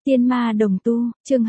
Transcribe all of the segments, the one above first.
Tiên ma đồng tu, chương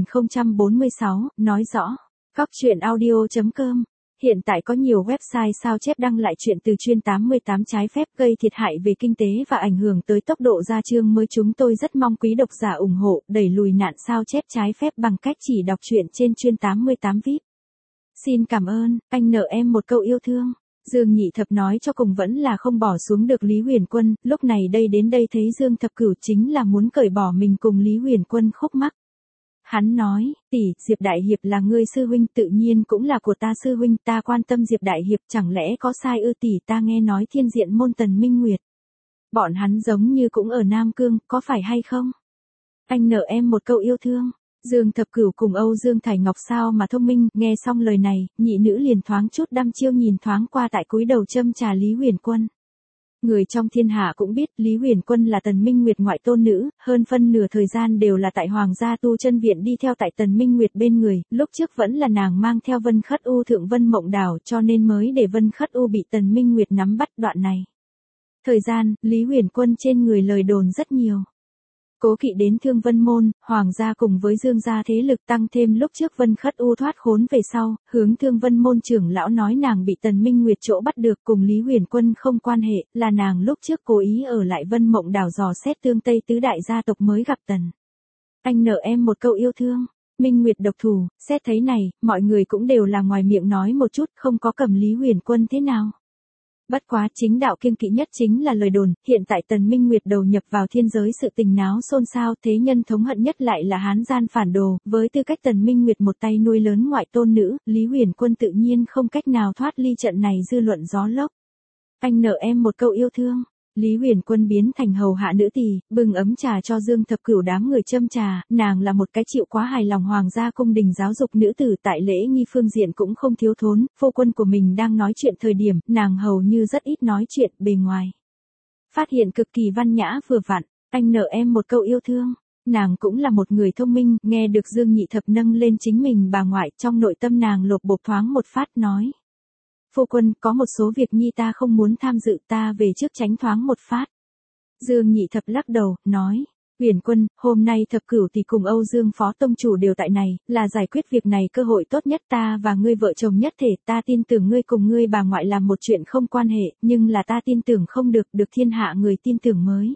2046, nói rõ. Góc truyện audio.com. Hiện tại có nhiều website sao chép đăng lại chuyện từ chuyên 88 trái phép gây thiệt hại về kinh tế và ảnh hưởng tới tốc độ ra chương mới. Chúng tôi rất mong quý độc giả ủng hộ, đẩy lùi nạn sao chép trái phép bằng cách chỉ đọc truyện trên chuyên 88 VIP. Xin cảm ơn, anh nợ em một câu yêu thương. Dương Nhị Thập nói cho cùng vẫn là không bỏ xuống được Lý Huyền Quân, lúc này đến đây thấy Dương Thập Cửu chính là muốn cởi bỏ mình cùng Lý Huyền Quân khúc mắc. Hắn nói, tỷ, Diệp Đại Hiệp là ngươi sư huynh, tự nhiên cũng là của ta sư huynh, ta quan tâm Diệp Đại Hiệp, chẳng lẽ có sai ư tỷ? Ta nghe nói Thiên Diện môn Tần Minh Nguyệt. Bọn hắn giống như cũng ở Nam Cương, có phải hay không? Anh nợ em một câu yêu thương. Dương Thập Cửu cùng Âu Dương Thải Ngọc sao mà thông minh, nghe xong lời này, nhị nữ liền thoáng chút đăm chiêu nhìn thoáng qua tại cúi đầu châm trà Lý Huyền Quân. Người trong thiên hạ cũng biết Lý Huyền Quân là Tần Minh Nguyệt ngoại tôn nữ, hơn phân nửa thời gian đều là tại Hoàng gia tu chân viện đi theo tại Tần Minh Nguyệt bên người, lúc trước vẫn là nàng mang theo Vân Khất U thượng Vân Mộng Đảo cho nên mới để Vân Khất U bị Tần Minh Nguyệt nắm bắt đoạn này. Thời gian, Lý Huyền Quân trên người lời đồn rất nhiều. Cố kỵ đến Thương Vân môn, Hoàng gia cùng với Dương gia thế lực tăng thêm lúc trước Vân Khất U thoát khốn về sau, hướng Thương Vân môn trưởng lão nói nàng bị Tần Minh Nguyệt chỗ bắt được, cùng Lý Huyền Quân không quan hệ, là nàng lúc trước cố ý ở lại Vân Mộng Đảo dò xét tương Tây tứ đại gia tộc mới gặp Tần. Anh nợ em một câu yêu thương. Minh Nguyệt độc thủ, xét thấy này, mọi người cũng đều là ngoài miệng nói một chút, không có cầm Lý Huyền Quân thế nào. Bất quá chính đạo kiêng kỵ nhất chính là lời đồn, hiện tại Tần Minh Nguyệt đầu nhập vào thiên giới sự tình náo xôn xao, thế nhân thống hận nhất lại là Hán gian phản đồ, với tư cách Tần Minh Nguyệt một tay nuôi lớn ngoại tôn nữ, Lý Huyền Quân tự nhiên không cách nào thoát ly trận này dư luận gió lốc. Anh nợ em một câu yêu thương. Lý Huyền Quân biến thành hầu hạ nữ tỳ, bưng ấm trà cho Dương Thập Cửu đám người châm trà, nàng là một cái chịu quá hài lòng Hoàng gia cung đình giáo dục nữ tử, tại lễ nghi phương diện cũng không thiếu thốn, phu quân của mình đang nói chuyện thời điểm, nàng hầu như rất ít nói chuyện, bề ngoài phát hiện cực kỳ văn nhã vừa vặn. Anh nợ em một câu yêu thương. Nàng cũng là một người thông minh, nghe được Dương Nhị Thập nâng lên chính mình bà ngoại, trong nội tâm nàng lột bột thoáng một phát nói. Phu quân, có một số việc nhi ta không muốn tham dự, ta về trước tránh thoáng một phát. Dương Nhị Thập lắc đầu, nói. Huyền Quân, hôm nay Thập Cửu thì cùng Âu Dương phó tông chủ đều tại này, là giải quyết việc này cơ hội tốt nhất, ta và ngươi vợ chồng nhất thể, ta tin tưởng ngươi cùng ngươi bà ngoại làm một chuyện không quan hệ, nhưng là ta tin tưởng không được thiên hạ người tin tưởng mới.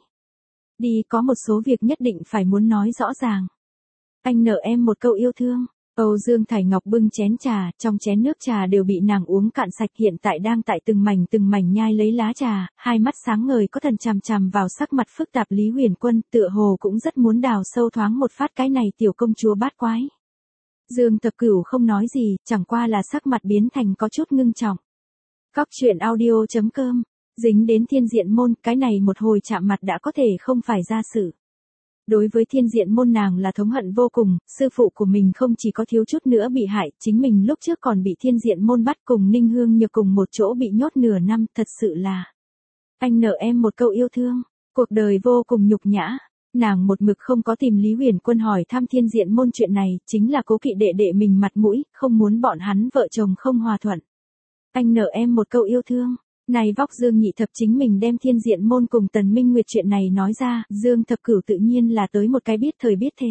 Đi, có một số việc nhất định phải muốn nói rõ ràng. Anh nợ em một câu yêu thương. Âu Dương Thải Ngọc bưng chén trà, trong chén nước trà đều bị nàng uống cạn sạch, hiện tại đang tại từng mảnh nhai lấy lá trà, hai mắt sáng ngời có thần chằm chằm vào sắc mặt phức tạp Lý Huyền Quân, tựa hồ cũng rất muốn đào sâu thoáng một phát cái này tiểu công chúa bát quái. Dương Thập Cửu không nói gì, chẳng qua là sắc mặt biến thành có chút ngưng trọng. Góc truyện audio.com, dính đến Thiên Diện môn, cái này một hồi chạm mặt đã có thể không phải ra sự. Đối với Thiên Diện môn nàng là thống hận vô cùng, sư phụ của mình không chỉ có thiếu chút nữa bị hại, chính mình lúc trước còn bị Thiên Diện môn bắt cùng Ninh Hương Nhược cùng một chỗ bị nhốt nửa năm, thật sự là. Anh nợ em một câu yêu thương, cuộc đời vô cùng nhục nhã. Nàng một mực không có tìm Lý Huyền Quân hỏi thăm Thiên Diện môn chuyện này, chính là cố kỵ đệ đệ mình mặt mũi, không muốn bọn hắn vợ chồng không hòa thuận. Anh nợ em một câu yêu thương. Này vóc Dương Nhị Thập chính mình đem Thiên Diện môn cùng Tần Minh Nguyệt chuyện này nói ra, Dương Thập Cửu tự nhiên là tới một cái biết thời biết thế.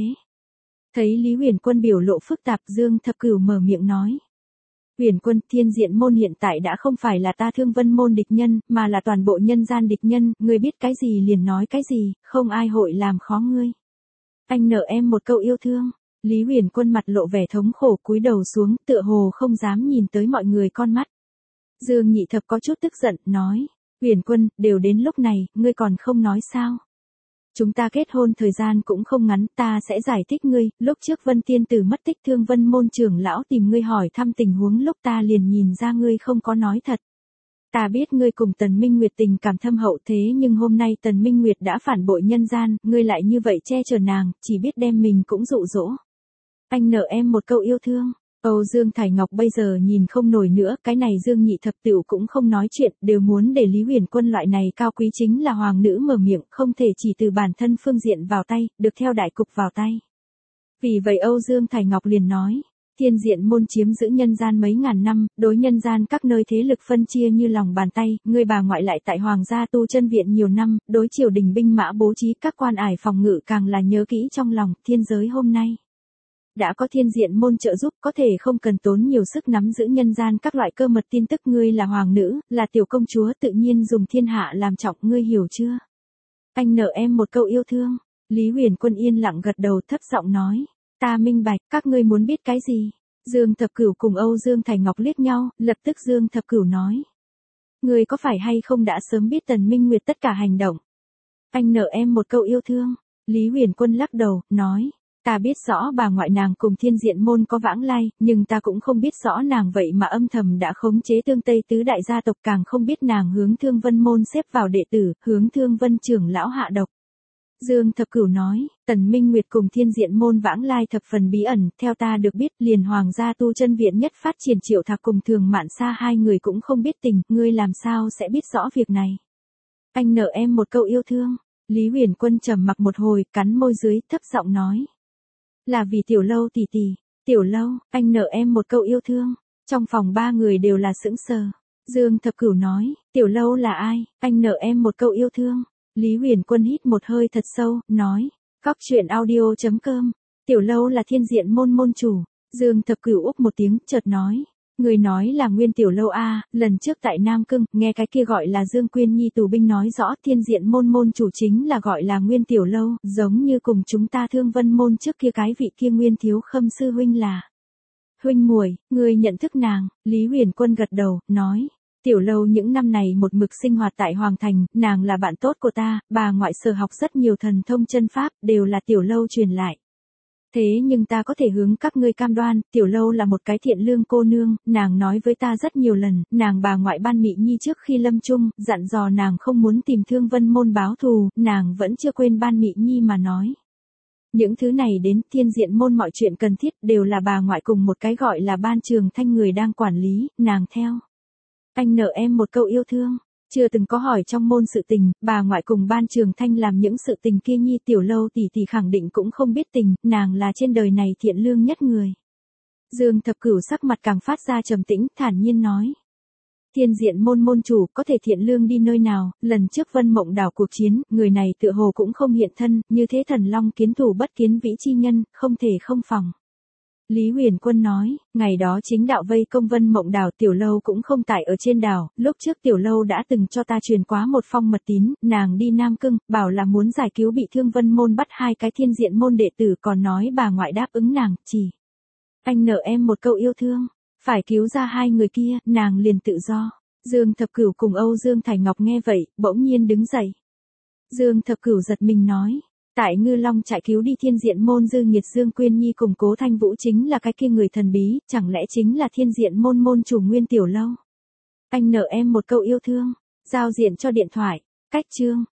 Thấy Lý Huyền Quân biểu lộ phức tạp, Dương Thập Cửu mở miệng nói. Huyền Quân, Thiên Diện môn hiện tại đã không phải là ta Thương Vân môn địch nhân, mà là toàn bộ nhân gian địch nhân, ngươi biết cái gì liền nói cái gì, không ai hội làm khó ngươi. Anh nợ em một câu yêu thương. Lý Huyền Quân mặt lộ vẻ thống khổ cúi đầu xuống, tựa hồ không dám nhìn tới mọi người con mắt. Dương Nhị Thập có chút tức giận, nói, Huyền Quân, đều đến lúc này, ngươi còn không nói sao? Chúng ta kết hôn thời gian cũng không ngắn, ta sẽ giải thích ngươi, lúc trước Vân Tiên Tử mất tích, Thương Vân môn trưởng lão tìm ngươi hỏi thăm tình huống lúc ta liền nhìn ra ngươi không có nói thật. Ta biết ngươi cùng Tần Minh Nguyệt tình cảm thâm hậu, thế nhưng hôm nay Tần Minh Nguyệt đã phản bội nhân gian, ngươi lại như vậy che chở nàng, chỉ biết đem mình cũng dụ dỗ. Anh nợ em một câu yêu thương. Âu Dương Thải Ngọc bây giờ nhìn không nổi nữa, cái này Dương Nhị Thập tiểu cũng không nói chuyện, đều muốn để Lý Huyền Quân loại này cao quý chính là hoàng nữ mở miệng, không thể chỉ từ bản thân phương diện vào tay, được theo đại cục vào tay. Vì vậy Âu Dương Thải Ngọc liền nói, Thiên diện môn chiếm giữ nhân gian mấy ngàn năm, đối nhân gian các nơi thế lực phân chia như lòng bàn tay, người bà ngoại lại tại hoàng gia tu chân viện nhiều năm, đối triều đình binh mã bố trí các quan ải phòng ngự càng là nhớ kỹ trong lòng, thiên giới hôm nay. Đã có thiên diện môn trợ giúp có thể không cần tốn nhiều sức nắm giữ nhân gian các loại cơ mật tin tức ngươi là hoàng nữ, là tiểu công chúa tự nhiên dùng thiên hạ làm trọng ngươi hiểu chưa? Anh nợ em một câu yêu thương, Lý Huyền Quân yên lặng gật đầu thấp giọng nói. Ta minh bạch, các ngươi muốn biết cái gì? Dương Thập Cửu cùng Âu Dương Thành Ngọc liếc nhau, lập tức Dương Thập Cửu nói. Ngươi có phải hay không đã sớm biết Tần Minh Nguyệt tất cả hành động? Anh nợ em một câu yêu thương. Lý Huyền Quân lắc đầu, nói. Ta biết rõ bà ngoại nàng cùng thiên diện môn có vãng lai, nhưng ta cũng không biết rõ nàng vậy mà âm thầm đã khống chế Tương Tây tứ đại gia tộc, càng không biết nàng hướng Thương Vân môn xếp vào đệ tử, hướng Thương Vân trưởng lão hạ độc. Dương Thập Cửu nói, Tần Minh Nguyệt cùng thiên diện môn vãng lai thập phần bí ẩn, theo ta được biết liền hoàng gia tu chân viện nhất phát triển Triệu Thạc cùng Thường Mạn Sa hai người cũng không biết tình, ngươi làm sao sẽ biết rõ việc này? Anh nợ em một câu yêu thương. Lý Huyền Quân trầm mặc một hồi, cắn môi dưới, thấp giọng nói. Là vì Tiểu Lâu tỷ tỷ. Tiểu Lâu, anh nợ em một câu yêu thương. Trong phòng ba người đều là sững sờ. Dương Thập Cửu nói, Tiểu Lâu là ai? Anh nợ em một câu yêu thương. Lý Huyền Quân hít một hơi thật sâu, nói, coctruyện.audio.com, Tiểu Lâu là thiên diện môn môn chủ. Dương Thập Cửu úc một tiếng, chợt nói, người nói là Nguyên Tiểu Lâu a, lần trước tại Nam Cưng, nghe cái kia gọi là Dương Quyên Nhi tù binh nói rõ thiên diện môn môn chủ chính là gọi là Nguyên Tiểu Lâu, giống như cùng chúng ta Thương Vân môn trước kia cái vị kia Nguyên Thiếu Khâm sư huynh là. Huynh muội, người nhận thức nàng? Lý Huyền Quân gật đầu, nói. Tiểu Lâu những năm này một mực sinh hoạt tại Hoàng Thành, nàng là bạn tốt của ta, bà ngoại sở học rất nhiều thần thông chân pháp, đều là Tiểu Lâu truyền lại. Thế nhưng ta có thể hướng các ngươi cam đoan, Tiểu Lâu là một cái thiện lương cô nương, nàng nói với ta rất nhiều lần, nàng bà ngoại ban Mị Nhi trước khi lâm chung, dặn dò nàng không muốn tìm Thương Vân môn báo thù, nàng vẫn chưa quên ban Mị Nhi mà nói. Những thứ này đến thiên diện môn mọi chuyện cần thiết đều là bà ngoại cùng một cái gọi là Ban Trường Thanh người đang quản lý, nàng theo. Anh nợ em một câu yêu thương, chưa từng có hỏi trong môn sự tình, bà ngoại cùng Ban Trường Thanh làm những sự tình kia Nhi Tiểu Lâu tỷ tỷ khẳng định cũng không biết tình, nàng là trên đời này thiện lương nhất người. Dương Thập Cửu sắc mặt càng phát ra trầm tĩnh, thản nhiên nói. Thiên diện môn môn chủ có thể thiện lương đi nơi nào, lần trước Vân Mộng đảo cuộc chiến, người này tựa hồ cũng không hiện thân, như thế thần long kiến thủ bất kiến vĩ chi nhân, không thể không phòng. Lý Huyền Quân nói, ngày đó chính đạo vây công Vân Mộng đảo Tiểu Lâu cũng không tại ở trên đảo, lúc trước Tiểu Lâu đã từng cho ta truyền quá một phong mật tín, nàng đi Nam Cưng, bảo là muốn giải cứu bị thương Vân môn bắt hai cái thiên diện môn đệ tử, còn nói bà ngoại đáp ứng nàng, chỉ. Anh nợ em một câu yêu thương, phải cứu ra hai người kia, nàng liền tự do. Dương Thập Cửu cùng Âu Dương Thành Ngọc nghe vậy, bỗng nhiên đứng dậy. Dương Thập Cửu giật mình nói. Tại Ngư Long trại cứu đi thiên diện môn Dư Nghiệt Dương Quyên Nhi cùng Cố Thanh Vũ chính là cái kia người thần bí, chẳng lẽ chính là thiên diện môn môn chủ Nguyên Tiểu Lâu? Anh nợ em một câu yêu thương, giao diện cho điện thoại, cách chương.